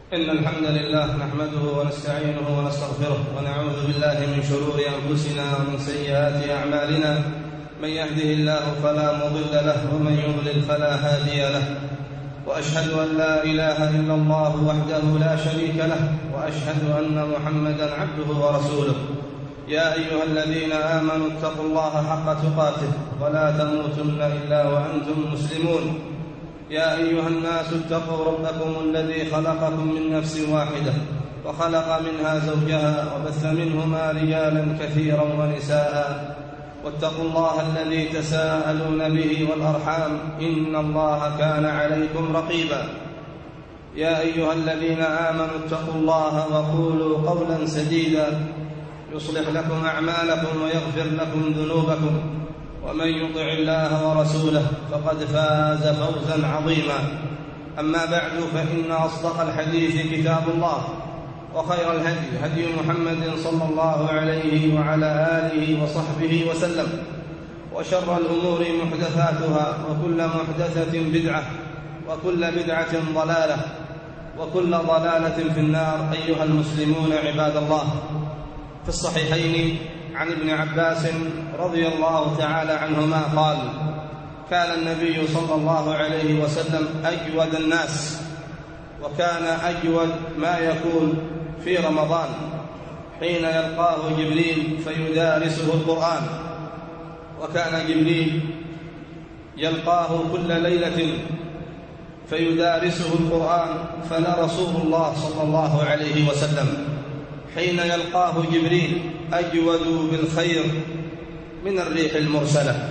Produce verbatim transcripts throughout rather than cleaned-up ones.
إن الحمد لله نحمده ونستعينه ونستغفره ونعوذ بالله من شرور أنفسنا ومن سيئات أعمالنا. من يهده الله فلا مضل له ومن يضلل فلا هادي له، وأشهد أن لا إله إلا الله وحده لا شريك له، وأشهد أن محمدا عبده ورسوله. يا أيها الذين آمنوا اتقوا الله حق تقاته ولا تموتن إلا وأنتم مسلمون. يا أيها الناس اتقوا ربكم الذي خلقكم من نفس واحدة وخلق منها زوجها وبث منهما رجالا كثيرا ونساء، واتقوا الله الذي تساءلون به والأرحام إن الله كان عليكم رقيبا. يا أيها الذين آمنوا اتقوا الله وقولوا قولا سديدا يصلح لكم أعمالكم ويغفر لكم ذنوبكم، ومن يطع الله ورسوله فقد فاز فوزا عظيما. أما بعد، فإن أصدق الحديث كتاب الله، وخير الهدي هدي محمد صلى الله عليه وعلى آله وصحبه وسلم، وشر الأمور محدثاتها، وكل محدثة بدعة، وكل بدعة ضلالة، وكل ضلالة في النار. أيها المسلمون عباد الله، في الصحيحين عن ابن عباس رضي الله تعالى عنهما قال: كان النبي صلى الله عليه وسلم أجود الناس، وكان أجود ما يكون في رمضان حين يلقاه جبريل فيدارسه القرآن. وكان جبريل يلقاه كل ليلة فيدارسه القرآن، فلرسول الله صلى الله عليه وسلم حين يلقاه جبريل أجود بالخير من الريح المرسلة.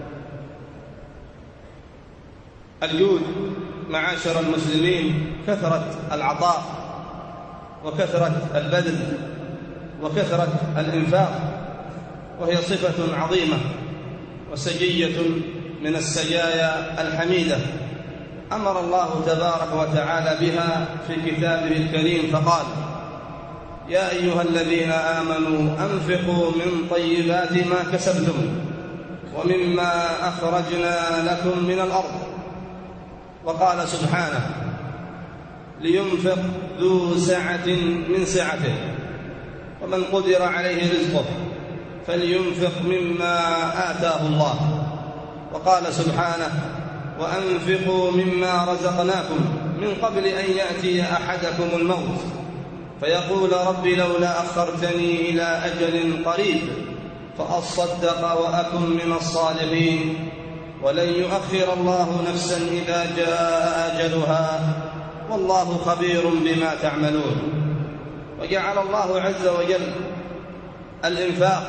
الجود معاشر المسلمين كثرة العطاء، وكثرة البذل، وكثرة الإنفاق، وهي صفة عظيمة وسجية من السجايا الحميدة أمر الله تبارك وتعالى بها في كتابه الكريم، فقال: يا أيها الذين آمنوا أنفقوا من طيبات ما كسبتم ومما أخرجنا لكم من الأرض. وقال سبحانه: لينفق ذو سعة من سعته، ومن قدر عليه رزقه فلينفق مما آتاه الله. وقال سبحانه: وأنفقوا مما رزقناكم من قبل أن يأتي أحدكم الموت فيقول رب لولا أخرتني إلى أجل قريب فأصدق وأكن من الصالحين ولن يؤخر الله نفسا إذا جاء أجلها والله خبير بما تعملون. وجعل الله عز وجل الإنفاق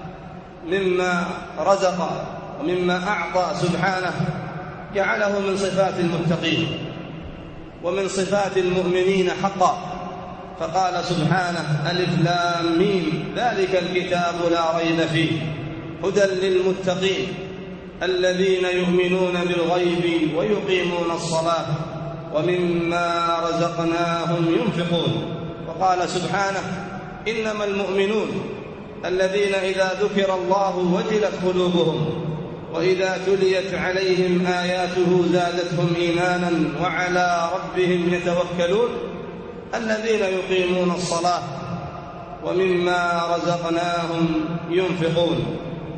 مما رزق ومما أعطى سبحانه، جعله من صفات المتقين ومن صفات المؤمنين حقا. فقال سبحانه: ألف لام ميم ذلك الكتاب لا ريب فيه هدى للمتقين الذين يؤمنون بالغيب ويقيمون الصلاة ومما رزقناهم ينفقون. وقال سبحانه: إنما المؤمنون الذين إذا ذكر الله وجلت قلوبهم وإذا تليت عليهم آياته زادتهم إيمانا وعلى ربهم يتوكلون الذين يقيمون الصلاة ومما رزقناهم ينفقون.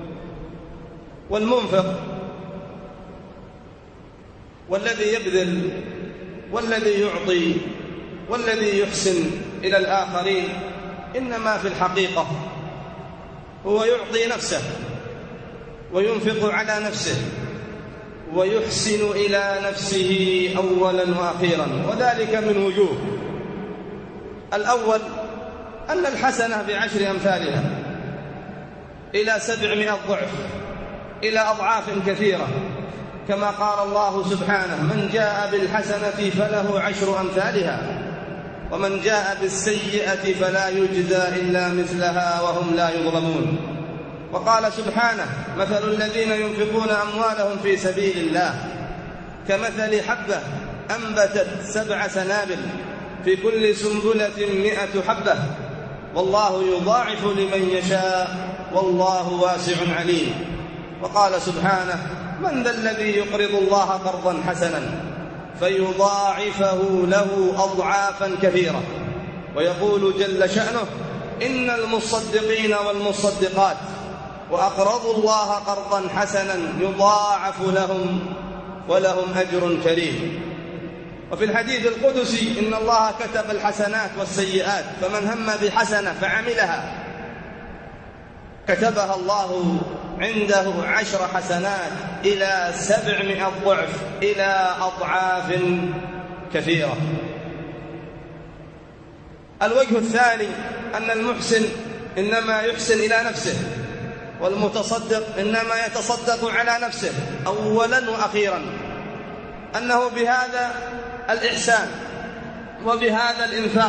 والمنفق والذي يبذل والذي يعطي والذي يحسن إلى الآخرين إنما في الحقيقة هو يعطي نفسه وينفق على نفسه ويحسن إلى نفسه أولا وأخيرا، وذلك من وجوه. الأول أن الحسنة بعشر أمثالها إلى سبعمائة ضعف، إلى أضعاف كثيرة، كما قال الله سبحانه: من جاء بالحسنة فله عشر أمثالها ومن جاء بالسيئة فلا يجزى إلا مثلها وهم لا يظلمون. وقال سبحانه: مثل الذين ينفقون أموالهم في سبيل الله كمثل حبة أنبتت سبع سنابل في كل سنبلة مئة حبة والله يضاعف لمن يشاء والله واسع عليم. وقال سبحانه: من ذا الذي يقرض الله قرضا حسنا فيضاعفه له أضعافا كثيرة. ويقول جل شأنه: إن المصدقين والمصدقات وأقرضوا الله قرضا حسنا يضاعف لهم ولهم أجر كريم. وفي الحديث القدسي: إن الله كتب الحسنات والسيئات، فمن هم بحسنة فعملها كتبها الله عنده عشر حسنات إلى سبعمائة ضعف، إلى أضعاف كثيرة. الوجه الثاني أن المحسن إنما يحسن إلى نفسه، والمتصدق إنما يتصدق على نفسه أولا وأخيرا، أنه بهذا الإحسان وبهذا الإنفاق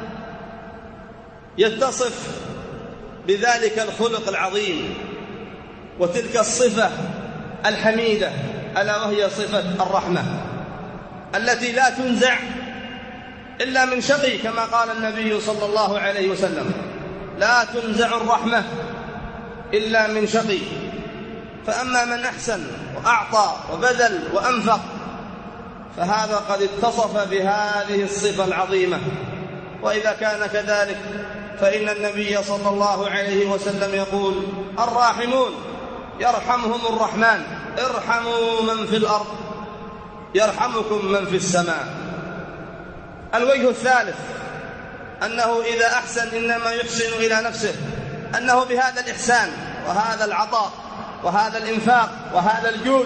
يتصف بذلك الخلق العظيم وتلك الصفة الحميدة، ألا وهي صفة الرحمة التي لا تنزع إلا من شقي، كما قال النبي صلى الله عليه وسلم: لا تنزع الرحمة إلا من شقي. فأما من أحسن وأعطى وبذل وأنفق فهذا قد اتصف بهذه الصفة العظيمة. وإذا كان كذلك فإن النبي صلى الله عليه وسلم يقول: الراحمون يرحمهم الرحمن، ارحموا من في الأرض يرحمكم من في السماء. الوجه الثالث أنه إذا أحسن إنما يحسن إلى نفسه، أنه بهذا الإحسان وهذا العطاء وهذا الإنفاق وهذا الجود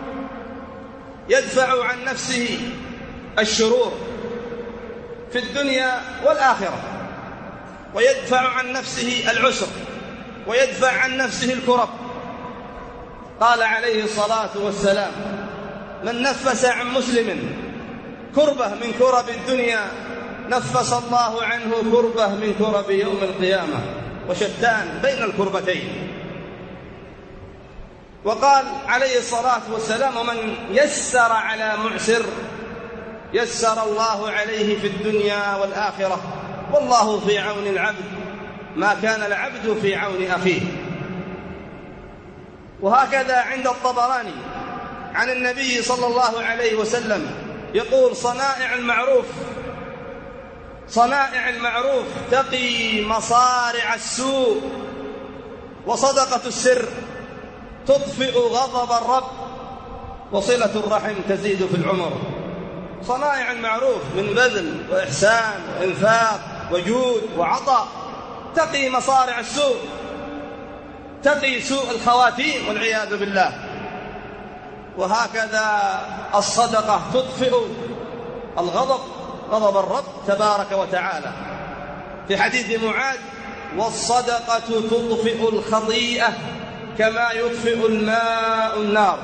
يدفع عن نفسه الشرور في الدنيا والآخرة، ويدفع عن نفسه العسر، ويدفع عن نفسه الكرب. قال عليه الصلاة والسلام: من نفس عن مسلم كربة من كرب الدنيا نفس الله عنه كربة من كرب يوم القيامة، وشتان بين الكربتين. وقال عليه الصلاة والسلام: ومن يسر على معسر يسر الله عليه في الدنيا والآخرة، والله في عون العبد ما كان العبد في عون أخيه. وهكذا عند الطبراني عن النبي صلى الله عليه وسلم يقول: صنائع المعروف صنائع المعروف تقي مصارع السوء، وصدقة السر تطفئ غضب الرب، وصلة الرحم تزيد في العمر. صنائع المعروف من بذل وإحسان وإنفاق وجود وعطاء تقي مصارع السوء، تقي سوء الخواتيم والعياذ بالله. وهكذا الصدقة تطفئ الغضب، غضب الرب تبارك وتعالى. في حديث معاذ: والصدقة تطفئ الخطيئة كما يطفئ الماء النار.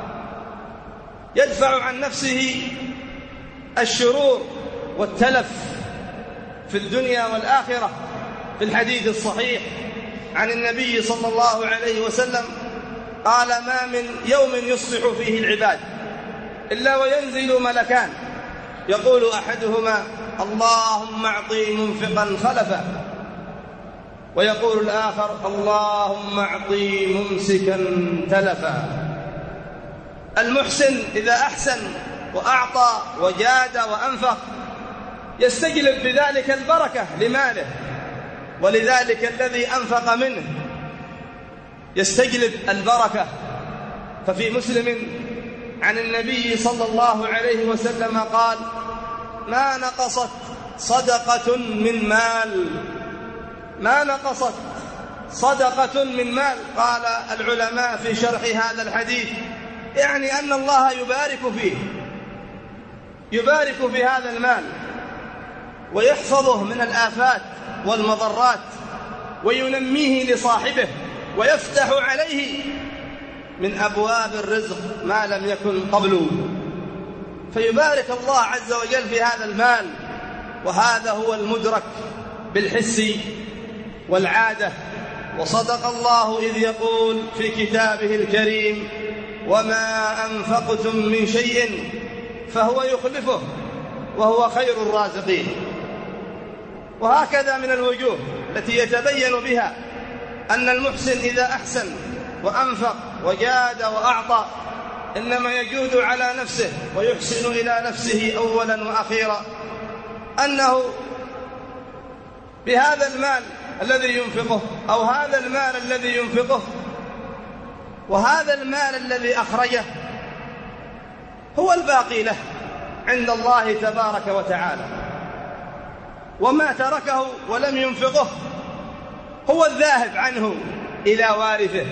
يدفع عن نفسه الشرور والتلف في الدنيا والآخرة. في الحديث الصحيح عن النبي صلى الله عليه وسلم قال: ما من يوم يصبح فيه العباد إلا وينزل ملكان، يقول أحدهما: اللهم أعطي منفقا خلفا، ويقول الآخر: اللهم أعطي ممسكا تلفا. المحسن إذا أحسن وأعطى وجاد وأنفق يستجلب بذلك البركة لماله، ولذلك الذي أنفق منه يستجلب البركة. ففي مسلم عن النبي صلى الله عليه وسلم قال: ما نقصت صدقة من مال ما نقصت صدقة من مال. قال العلماء في شرح هذا الحديث: يعني أن الله يبارك فيه، يبارك في هذا المال ويحفظه من الآفات والمضرات، وينميه لصاحبه، ويفتح عليه من أبواب الرزق ما لم يكن قبله. فيبارك الله عز وجل في هذا المال. وهذا هو المدرك بالحس والعادة. وصدق الله إذ يقول في كتابه الكريم: وما أنفقتم من شيء فهو يخلفه وهو خير الرازقين. وهكذا من الوجوه التي يتبين بها أن المحسن إذا أحسن وأنفق وجاد وأعطى إنما يجود على نفسه ويحسن إلى نفسه أولا وأخيرا، أنه بهذا المال الذي ينفقه أو هذا المال الذي ينفقه وهذا المال الذي أخرجه هو الباقي له عند الله تبارك وتعالى، وما تركه ولم ينفقه هو الذاهب عنه إلى وارثه.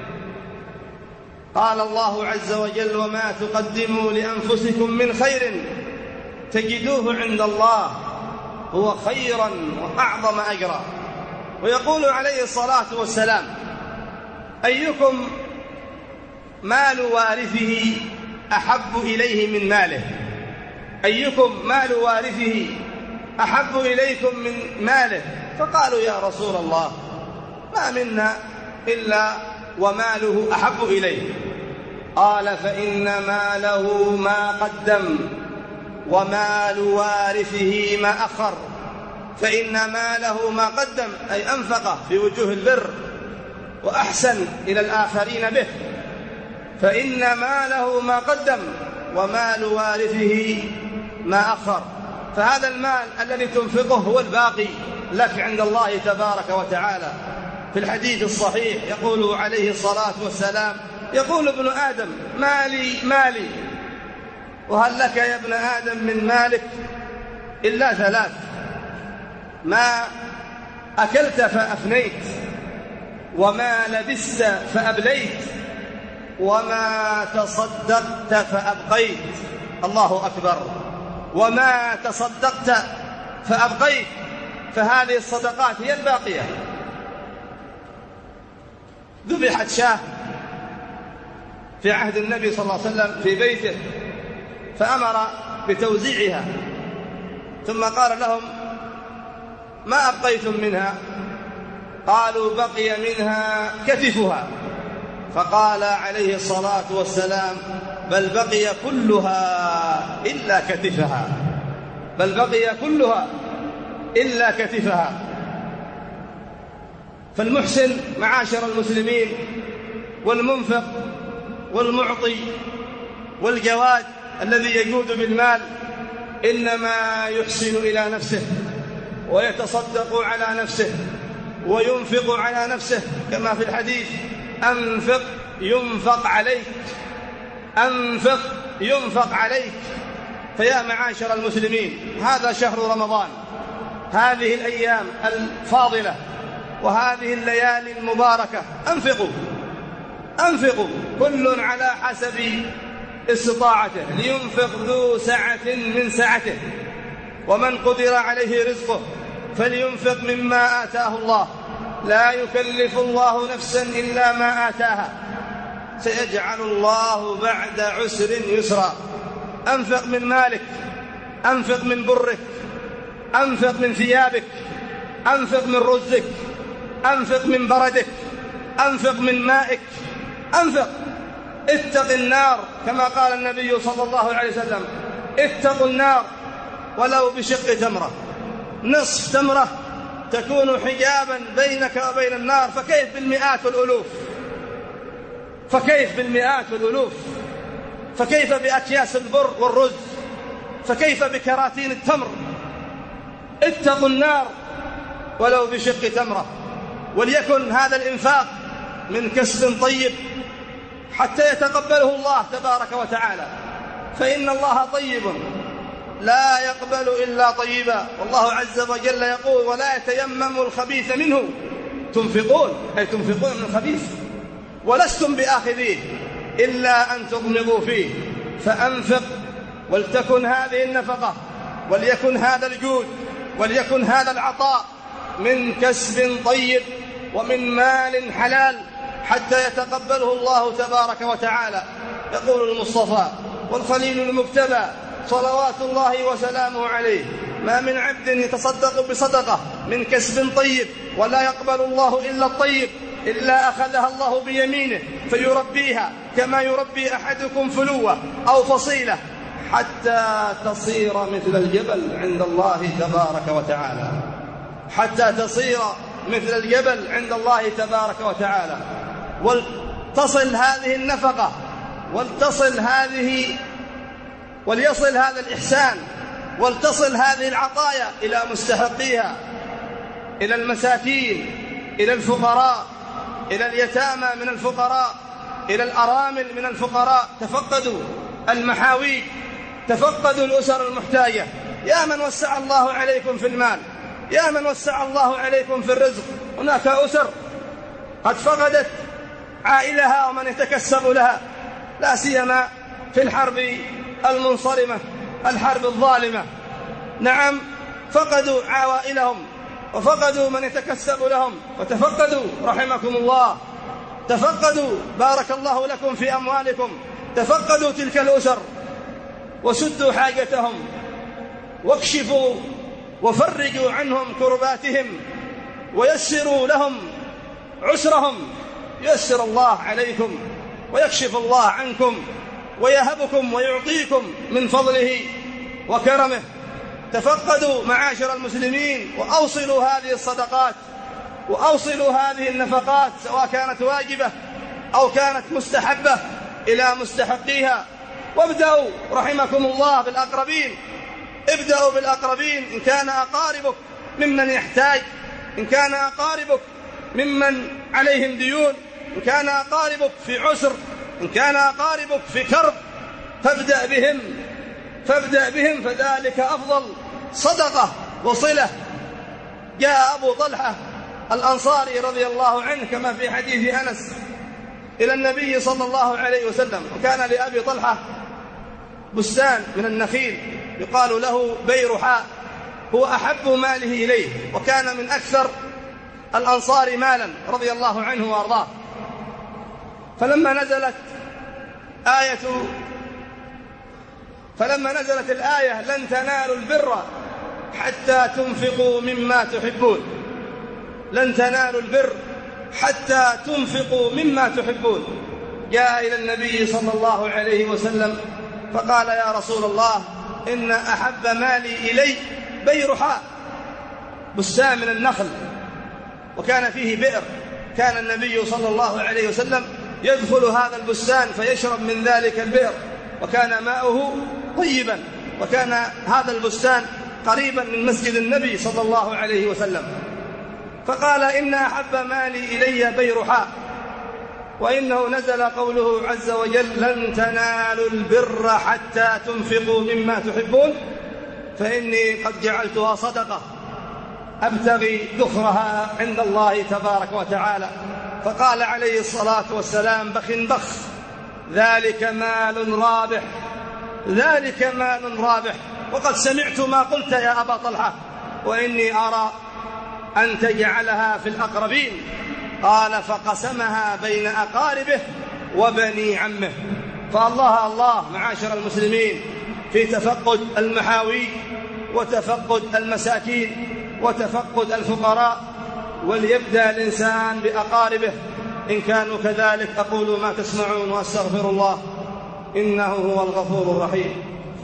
قال الله عز وجل: وما تقدموا لأنفسكم من خير تجدوه عند الله هو خيرا وأعظم أجرا. ويقول عليه الصلاة والسلام: أيكم مال وارثه أحب إليه من ماله؟ أيكم مال وارثه أحب إليكم من ماله؟ فقالوا: يا رسول الله ما منا إلا وماله أحب إليه. قال: فإن ماله ما قدم ومال وارثه ما أخر. فإن ماله ما قدم أي أنفقه في وجوه البر وأحسن إلى الآخرين به، فإن ماله ما قدم ومال وارثه ما أخر. فهذا المال الذي تنفقه هو الباقي لك عند الله تبارك وتعالى. في الحديث الصحيح يقول عليه الصلاة والسلام: يقول ابن آدم: مالي مالي، وهل لك يا ابن آدم من مالك إلا ثلاث: ما أكلت فأفنيت، وما لبست فأبليت، وما تصدقت فأبقيت. الله أكبر! وما تصدقت فأبقيت، فهذه الصدقات هي الباقية. ذبحت شاة في عهد النبي صلى الله عليه وسلم في بيته، فأمر بتوزيعها، ثم قال لهم: ما أبقيتم منها؟ قالوا: بقي منها كتفها. فقال عليه الصلاة والسلام: بل بقي كلها إلا كتفها، بل بقي كلها إلا كتفها. فالمحسن معاشر المسلمين والمنفق والمعطي والجواد الذي يجود بالمال إنما يحسن إلى نفسه ويتصدق على نفسه وينفق على نفسه، كما في الحديث: أنفق ينفق عليك، أنفق ينفق عليك. فيا معاشر المسلمين، هذا شهر رمضان، هذه الأيام الفاضلة وهذه الليالي المباركة، أنفقوا أنفقوا كل على حسب استطاعته، لينفق ذو سعة من سعته، ومن قدر عليه رزقه فلينفق مما آتاه الله، لا يكلف الله نفسا إلا ما آتاها، سيجعل الله بعد عسر يسرا. أنفق من مالك، أنفق من برك، أنفق من ثيابك، أنفق من رزك، أنفق من بردك، أنفق من مائك، أنفق. اتق النار كما قال النبي صلى الله عليه وسلم: اتقوا النار ولو بشق تمرة، نصف تمرة تكون حجابا بينك وبين النار، فكيف بالمئات والألوف، فكيف بالمئات والألوف، فكيف بأكياس البر والرز، فكيف بكراتين التمر. اتقوا النار ولو بشق تمرة. وليكن هذا الإنفاق من كسب طيب حتى يتقبله الله تبارك وتعالى، فإن الله طيب لا يقبل إلا طيبا. والله عز وجل يقول: ولا يتيمموا الخبيث منه تنفقون، أي تنفقون من الخبيث، ولستم بآخذيه إلا أن تغمضوا فيه. فأنفق، ولتكن هذه النفقة، وليكن هذا الجود، وليكن هذا العطاء من كسب طيب ومن مال حلال حتى يتقبله الله تبارك وتعالى. يقول المصطفى والخليل المجتبى صلوات الله وسلامه عليه: ما من عبد يتصدق بصدقة من كسب طيب ولا يقبل الله إلا الطيب إلا أخذها الله بيمينه فيربيها كما يربي أحدكم فلوة أو فصيلة حتى تصير مثل الجبل عند الله تبارك وتعالى، حتى تصير مثل الجبل عند الله تبارك وتعالى. وتصل هذه النفقة ولتصل هذه وليصل هذا الإحسان ولتصل هذه العطايا إلى مستحقيها، إلى المساكين، إلى الفقراء، إلى اليتامى من الفقراء، إلى الأرامل من الفقراء. تفقدوا المحاويج، تفقدوا الأسر المحتاجة. يا من وسع الله عليكم في المال، يا من وسع الله عليكم في الرزق، هناك أسر قد فقدت عائلها ومن يتكسب لها، لا سيما في الحرب المنصرمة، الحرب الظالمة. نعم، فقدوا عوائلهم وفقدوا من يتكسب لهم، فتفقدوا رحمكم الله، تفقدوا بارك الله لكم في أموالكم، تفقدوا تلك الأسر وسدوا حاجتهم واكشفوا وفرجوا عنهم كرباتهم ويسروا لهم عسرهم. يسر الله عليكم ويكشف الله عنكم ويهبكم ويعطيكم من فضله وكرمه. تفقدوا معاشر المسلمين وأوصلوا هذه الصدقات وأوصلوا هذه النفقات، سواء كانت واجبة أو كانت مستحبة، إلى مستحقيها. وابدأوا رحمكم الله بالأقربين، ابدأوا بالأقربين. إن كان أقاربك ممن يحتاج، إن كان أقاربك ممن عليهم ديون، إن كان أقاربك في عسر، إن كان أقاربك في كرب، فابدأ بهم فابدأ بهم فذلك أفضل صدقة وصلة. جاء أبو طلحة الأنصاري رضي الله عنه كما في حديث أنس إلى النبي صلى الله عليه وسلم، وكان لأبي طلحة بستان من النخيل يقال له بيرحاء، هو أحب ماله إليه، وكان من أكثر الأنصار مالا رضي الله عنه وأرضاه. فلما نزلت آية فلما نزلت الآية لن تنالوا البر حتى تنفقوا مما تحبون، لن تنالوا البر حتى تنفقوا مما تحبون، جاء إلى النبي صلى الله عليه وسلم فقال: يا رسول الله، إن أحب مالي إلي بيرحاء، بستان من النخل وكان فيه بئر، كان النبي صلى الله عليه وسلم يدخل هذا البستان فيشرب من ذلك البئر، وكان ماؤه طيبا، وكان هذا البستان قريبا من مسجد النبي صلى الله عليه وسلم. فقال: إن أحب مالي إلي بيرحاء، وإنه نزل قوله عز وجل: لن تنالوا البر حتى تنفقوا مما تحبون، فإني قد جعلتها صدقة أبتغي ذخرها عند الله تبارك وتعالى. فقال عليه الصلاة والسلام: بخ بخ، ذلك مال رابح، ذلك مال رابح. وقد سمعت ما قلت يا أبا طلحة، وإني أرى أن تجعلها في الأقربين. قال: فقسمها بين أقاربه وبني عمه. فالله الله معاشر المسلمين في تفقد المحاوي وتفقد المساكين وتفقد الفقراء، وليبدأ الإنسان بأقاربه إن كانوا كذلك. أقول ما تسمعون وأستغفر الله، إنه هو الغفور الرحيم.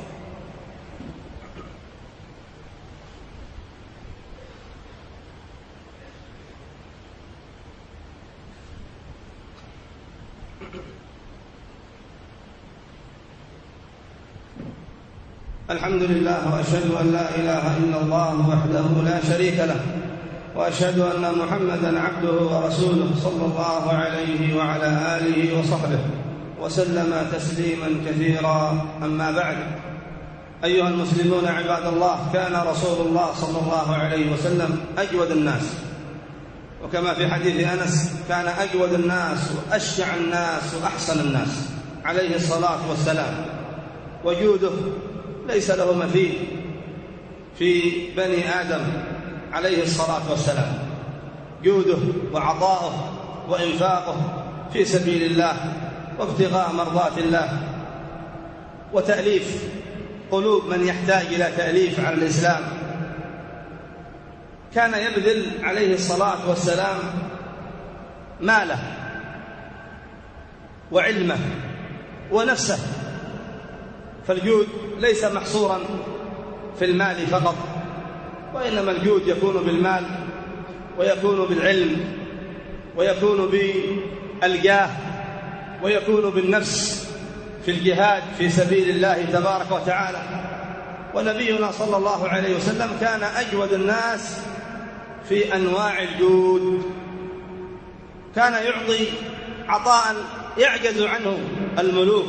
الحمد لله، وأشهد أن لا إله إلا الله وحده لا شريك له، وأشهد أن محمدًا عبده ورسوله صلى الله عليه وعلى آله وصحبه وسلم تسليمًا كثيرا. أما بعد، أيها المسلمون عباد الله، كان رسول الله صلى الله عليه وسلم أجود الناس، وكما في حديث أنس كان أجود الناس وأشجع الناس وأحسن الناس عليه الصلاة والسلام، وجوده ليس له مثيل في بني آدم عليه الصلاة والسلام. جوده وعطاؤه وإنفاقه في سبيل الله وابتغاء مرضات الله وتأليف قلوب من يحتاج إلى تأليف على الإسلام. كان يبذل عليه الصلاة والسلام ماله وعلمه ونفسه، فالجود ليس محصورا في المال فقط، وإنما الجود يكون بالمال ويكون بالعلم ويكون بالجاه ويكون بالنفس في الجهاد في سبيل الله تبارك وتعالى. ونبينا صلى الله عليه وسلم كان أجود الناس في أنواع الجود، كان يعطي عطاء يعجز عنه الملوك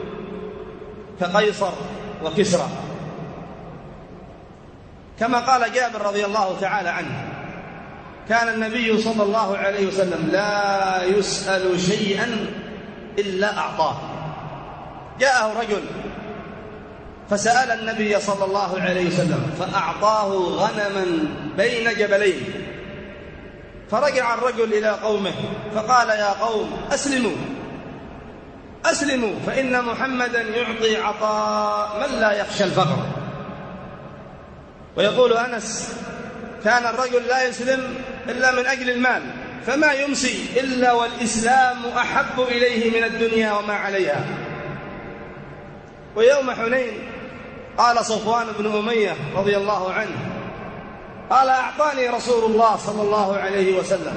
كقيصر وكسرى، كما قال جابر رضي الله تعالى عنه: كان النبي صلى الله عليه وسلم لا يسأل شيئا إلا أعطاه. جاءه رجل فسأل النبي صلى الله عليه وسلم فأعطاه غنما بين جبلين، فرجع الرجل إلى قومه فقال: يا قوم أسلموا أسلموا فإن محمدا يعطي عطاء من لا يخشى الفقر. ويقول أنس: كان الرجل لا يسلم إلا من أجل المال، فما يمسي إلا والإسلام أحب إليه من الدنيا وما عليها. ويوم حنين قال صفوان بن أمية رضي الله عنه: قال: أعطاني رسول الله صلى الله عليه وسلم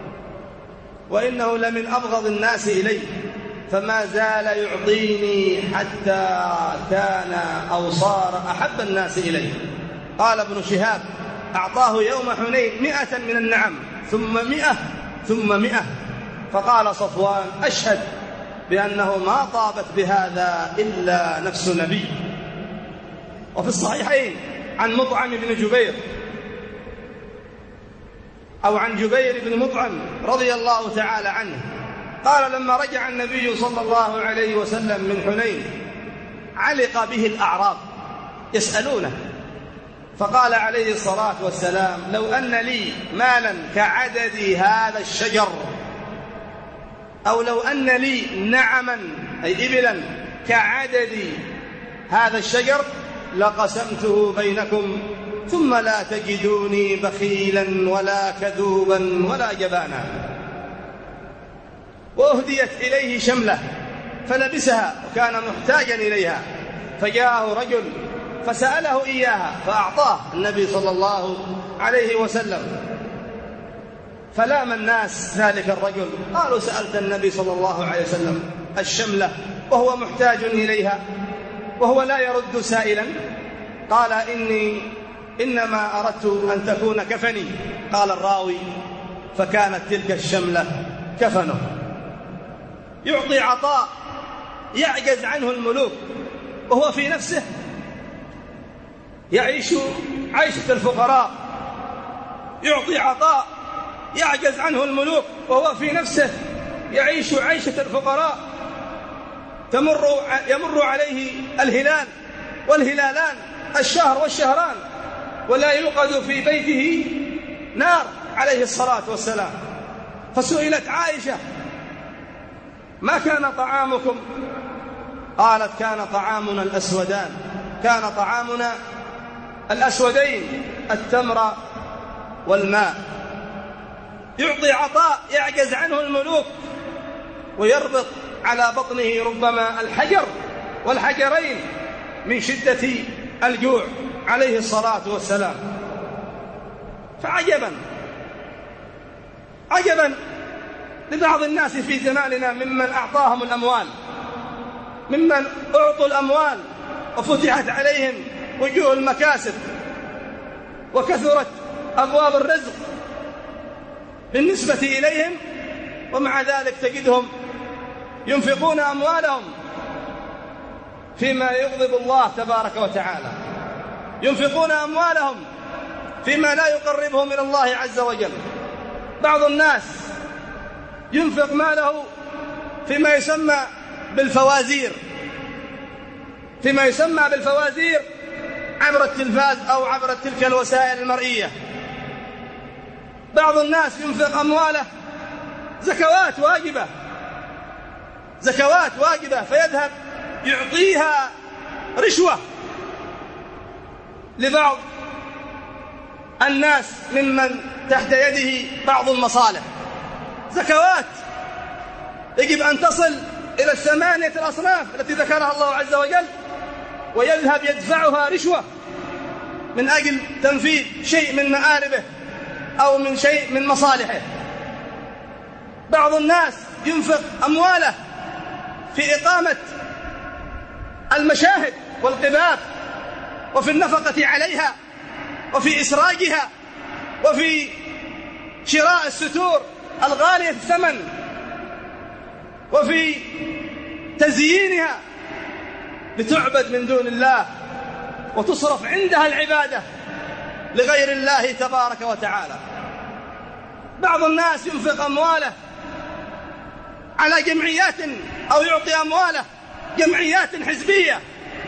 وإنه لمن أبغض الناس إلي، فما زال يعطيني حتى كان أو صار أحب الناس إلي. قال ابن شهاب: أعطاه يوم حنين مئة من النعم ثم مئة ثم مئة. فقال صفوان: أشهد بأنه ما طابت بهذا إلا نفس نبي. وفي الصحيحين عن مطعم بن جبير أو عن جبير بن مطعم رضي الله تعالى عنه قال: لما رجع النبي صلى الله عليه وسلم من حنين علق به الأعراب يسألونه، فقال عليه الصلاة والسلام: لو أن لي مالا كعدد هذا الشجر، أو لو أن لي نعما أي إبلا كعدد هذا الشجر لقسمته بينكم، ثم لا تجدوني بخيلا ولا كذوبا ولا جبانا. وأهديت إليه شملة فلبسها وكان محتاجا إليها، فجاءه رجل فسأله إياها فأعطاه النبي صلى الله عليه وسلم. فلام الناس ذلك الرجل، قالوا: سألت النبي صلى الله عليه وسلم الشملة وهو محتاج إليها وهو لا يرد سائلا؟ قال: إني إنما أردت أن تكون كفني. قال الراوي: فكانت تلك الشملة كفنه. يعطي عطاء يعجز عنه الملوك، وهو في نفسه يعيش عيشة الفقراء. يعطي عطاء يعجز عنه الملوك، وهو في نفسه يعيش عيشة الفقراء. تمر يمر عليه الهلال والهلالان، الشهر والشهران، ولا يوقد في بيته نار عليه الصلاة والسلام. فسئلت عائشة: ما كان طعامكم؟ قالت: كان طعامنا الأسودان، كان طعامنا الأسودين، التمر والماء. يعطي عطاء يعجز عنه الملوك، ويربط على بطنه ربما الحجر والحجرين من شدة الجوع عليه الصلاة والسلام. فعجبا عجبا لبعض الناس في زماننا ممن أعطاهم الأموال، ممن أعطوا الأموال وفتحت عليهم وجوه المكاسب وكثرت أبواب الرزق بالنسبة إليهم، ومع ذلك تجدهم ينفقون أموالهم فيما يغضب الله تبارك وتعالى، ينفقون أموالهم فيما لا يقربهم من الله عز وجل. بعض الناس ينفق ماله فيما يسمى بالفوازير، فيما يسمى بالفوازير عبر التلفاز أو عبر تلك الوسائل المرئية. بعض الناس ينفق أمواله زكوات واجبة، زكوات واجبة، فيذهب يعطيها رشوة لبعض الناس ممن تحت يده بعض المصالح، زكوات يجب أن تصل إلى الثمانية الأصناف التي ذكرها الله عز وجل، ويذهب يدفعها رشوة من أجل تنفيذ شيء من مآربه أو من شيء من مصالحه. بعض الناس ينفق أمواله في إقامة المشاهد والقباب، وفي النفقة عليها، وفي إسراجها، وفي شراء الستور الغالية الثمن، وفي تزيينها لتعبد من دون الله وتصرف عندها العبادة لغير الله تبارك وتعالى. بعض الناس ينفق أمواله على جمعيات أو يعطي أمواله جمعيات حزبية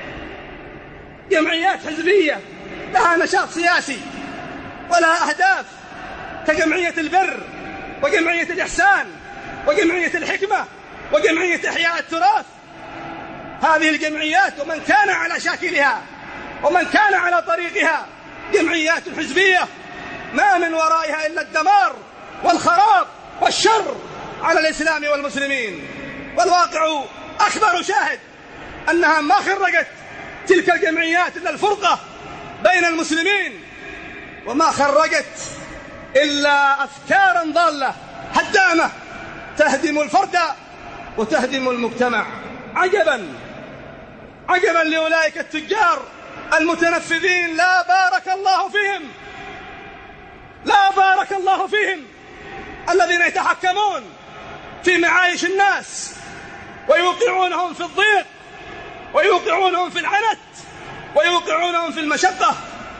جمعيات حزبية لها نشاط سياسي ولها أهداف كجمعية البر وجمعية الإحسان وجمعية الحكمة وجمعية إحياء التراث. هذه الجمعيات ومن كان على شاكلها ومن كان على طريقها جمعيات حزبية ما من ورائها إلا الدمار والخراب والشر على الإسلام والمسلمين. والواقع أكبر شاهد أنها ما خرجت تلك الجمعيات إلا الفرقة بين المسلمين، وما خرجت إلا أفكارا ضالة هدامة تهدم الفرد وتهدم المجتمع. عجبا عجبا لأولئك التجار المتنفذين، لا بارك الله فيهم لا بارك الله فيهم الذين يتحكمون في معايش الناس ويوقعونهم في الضيق ويوقعونهم في العنت ويوقعونهم في المشقة.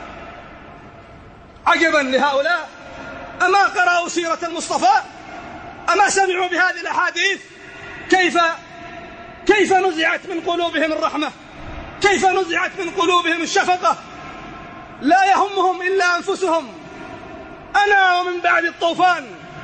عجبا لهؤلاء، أما قرأوا سيرة المصطفى؟ أما سمعوا بهذه الأحاديث؟ كيف كيف نزعت من قلوبهم الرحمة، كيف نزعت من قلوبهم الشفقة. لا يهمهم إلا أنفسهم. أنا ومن بعد الطوفان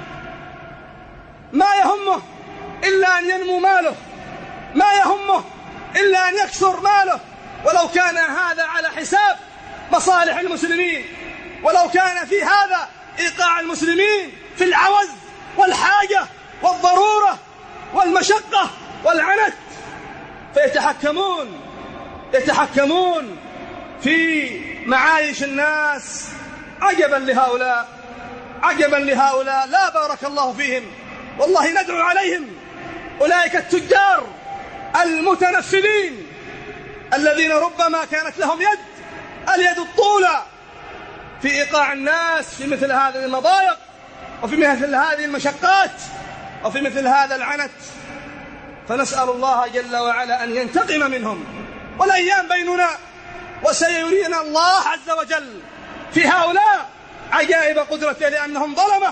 ما يهمه إلا أن ينمو ماله، ما يهمه إلا أن يكثر ماله، ولو كان هذا على حساب مصالح المسلمين، ولو كان في هذا إيقاع المسلمين في العوز والحاجة والضرورة والمشقة والعنت. فيتحكمون يتحكمون في معايش الناس. عجبا لهؤلاء عجبا لهؤلاء لا بارك الله فيهم. والله ندعو عليهم أولئك التجار المتنفذين الذين ربما كانت لهم يد اليد الطولى في إيقاع الناس في مثل هذه المضايق وفي مثل هذه المشقات وفي مثل هذا العنت. فنسأل الله جل وعلا أن ينتقم منهم. والأيام بيننا، وسيرينا الله عز وجل في هؤلاء عجائب قدرته، لأنهم ظلمة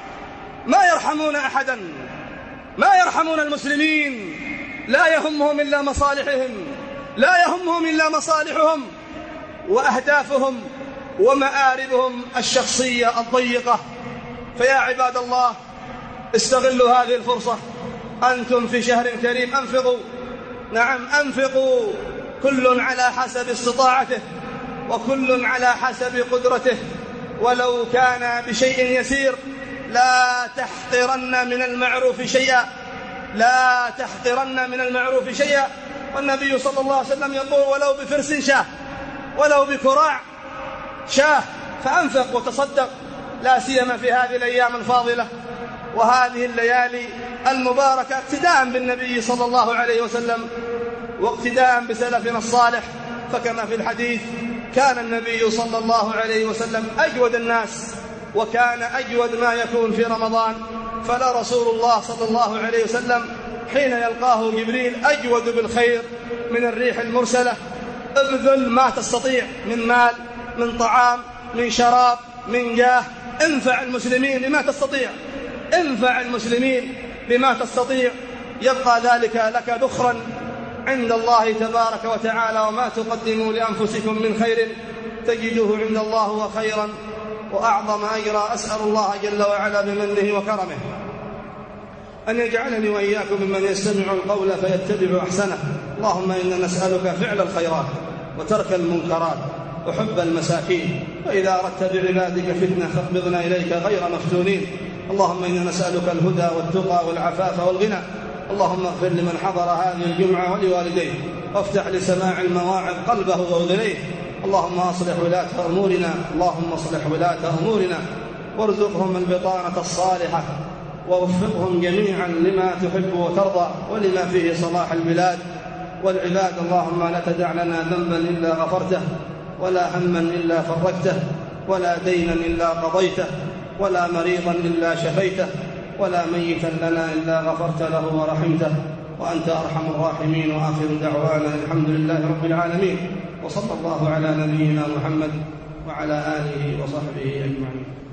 ما يرحمون أحدا، ما يرحمون المسلمين. لا يهمهم إلا مصالحهم، لا يهمهم إلا مصالحهم وأهدافهم ومآربهم الشخصية الضيقة. فيا عباد الله، استغلوا هذه الفرصة، أنتم في شهر كريم، أنفقوا، نعم أنفقوا، كل على حسب استطاعته وكل على حسب قدرته، ولو كان بشيء يسير. لا تحقرن من المعروف شيئا، لا تحقرن من المعروف شيئا. والنبي صلى الله عليه وسلم يقول: ولو بفرس شاه، ولو بكراع شاه، فأنفق وتصدق، لا سيما في هذه الأيام الفاضلة وهذه الليالي المباركة، اقتداء بالنبي صلى الله عليه وسلم واقتداء بسلفنا الصالح. فكما في الحديث: كان النبي صلى الله عليه وسلم أجود الناس، وكان أجود ما يكون في رمضان. فلا رسول الله صلى الله عليه وسلم حين يلقاه جبريل أجود بالخير من الريح المرسلة. ابذل ما تستطيع من مال، من طعام، من شراب، من جاه. انفع المسلمين بما تستطيع، انفع المسلمين بما تستطيع. يبقى ذلك لك ذخرا عند الله تبارك وتعالى. وما تقدموا لأنفسكم من خير تجدوه عند الله وخيرا وأعظم أجرا. أسأل الله جل وعلا بمنه وكرمه أن يجعلني وإياكم ممن يستمع القول فيتبع أحسنه. اللهم إنا نسألك فعل الخيرات وترك المنكرات وحب المساكين، وإذا أردت بعبادك فتنة فاقبضنا إليك غير مفتونين. اللهم إنا نسألك الهدى والتقى والعفاف والغنى. اللهم اغفر لمن حضر هذه الجمعة ولوالديه، وافتح لسماع المواعظ قلبه وأذنيه. اللهم أصلح ولاة أمورنا، اللهم أصلح ولاة أمورنا وارزقهم البطانة الصالحة، ووفقهم جميعا لما تحب وترضى ولما فيه صلاح البلاد والعباد اللهم لا تدع لنا ذنبا إلا غفرته، ولا هما إلا فرجته، ولا دينا إلا قضيته، ولا مريضا إلا شفيته، ولا ميتا لنا إلا غفرت له ورحمته، وأنت أرحم الراحمين. وآخر دعوانا الحمد لله رب العالمين، وصلى الله على نبينا محمد وعلى آله وصحبه أجمعين.